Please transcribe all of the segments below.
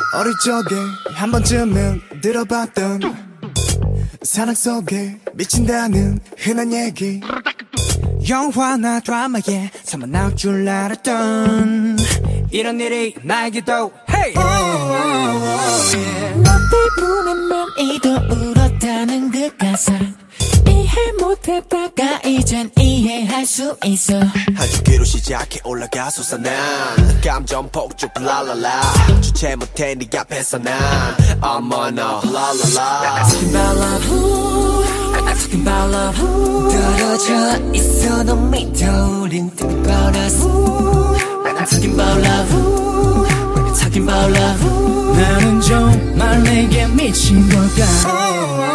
어릴 적에 한 번쯤은 들어봤던 사랑 속에 미친다는 흔한 얘기, 영화나 드라마에 삼아 나올 줄 알았던 이런 일이 나에게도 hey! 너 때문에 난 이도 울었다는 그 가사 이해 못했다가 이젠 이해할 수 있어. 한 주기로 시작해 올라가 솟아난 감정 폭죽 랄랄라 주체 못해 네 앞에서 난 어머나 랄랄라 Talking about love, talking about love. 떨어져 있어도 믿어 우린 think about us. I'm talking about love, we're talking about love. 나는 정말 내게 미친 걸까?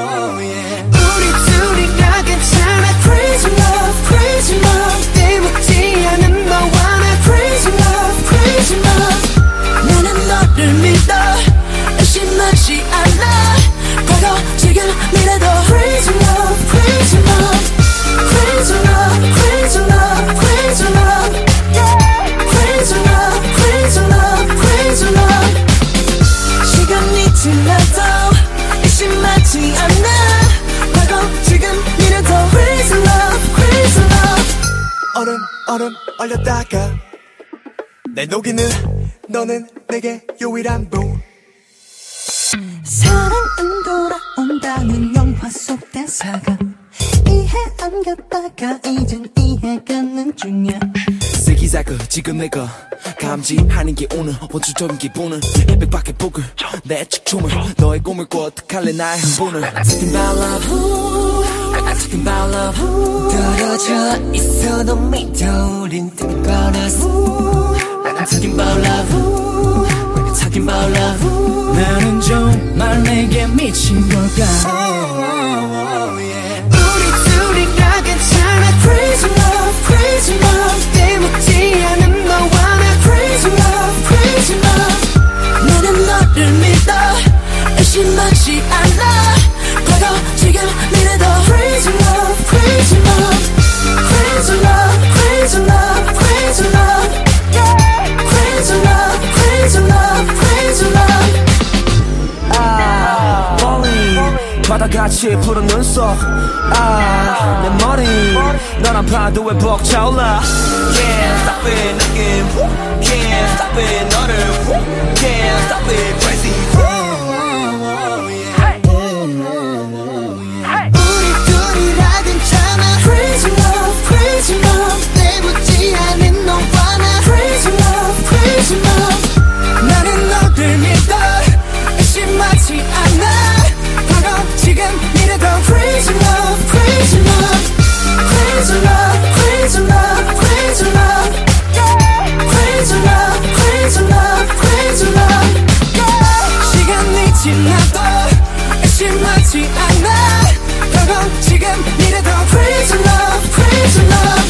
우리가 괜찮아. Crazy love, crazy love. 때묻지 않은 너와 나 crazy love, crazy love. 나는 너를 믿어 의심하지 않아. 과거 지금 미래도 crazy love, crazy love. Crazy love, crazy love, crazy love. Crazy love, crazy love, crazy love. 시간이 지나도 의심하지 않아. 지금 이래도 crazy love, crazy love. 얼음 얼렸다가 내 녹이는 너는 내게 유일한 부. 사랑은 돌아온다는 영화 속 대사가 이해 안 갔다가 이젠 이해가는 중이야. 새기사그 지금 내가 감지하는 게 오늘 원초적인 기분은 백밖에 복을 내 축춤을 너의 꿈을 꿔 어떡할래 나의 한 분을. I'm talking about love, I'm talking about love. 떨어져 있어도 믿어 우린 think about us. I'm talking about love, we're talking about love. 나는 정말 내게 미친 걸까? 우리가 괜찮아. Crazy love, crazy love. 때묻지 않은 너와 나 crazy love, crazy love. 나는 너를 믿어 의심하지 않아. 과거 지금 미래도 crazy love, crazy love. Crazy love, crazy love, crazy love. Crazy love, crazy love, crazy love. 멀리 바다같이 푸른 눈속 내 머리 너란 파도에 벅차올라. Can't stop it 느낌 Can't stop it 너를 Can't stop it crazy 우리 둘이라 괜찮아. Crazy love, crazy love. 때묻지 않은 너와 나 crazy love, crazy love. 나는 너를 믿어 의심하지 않아. 과거 지금 미래도 crazy love, crazy love. Crazy love, crazy love, crazy love. Crazy love, crazy love, crazy love. 시간이 지나도 의심하지 않아. 과거 지금 미래도 crazy love, crazy love.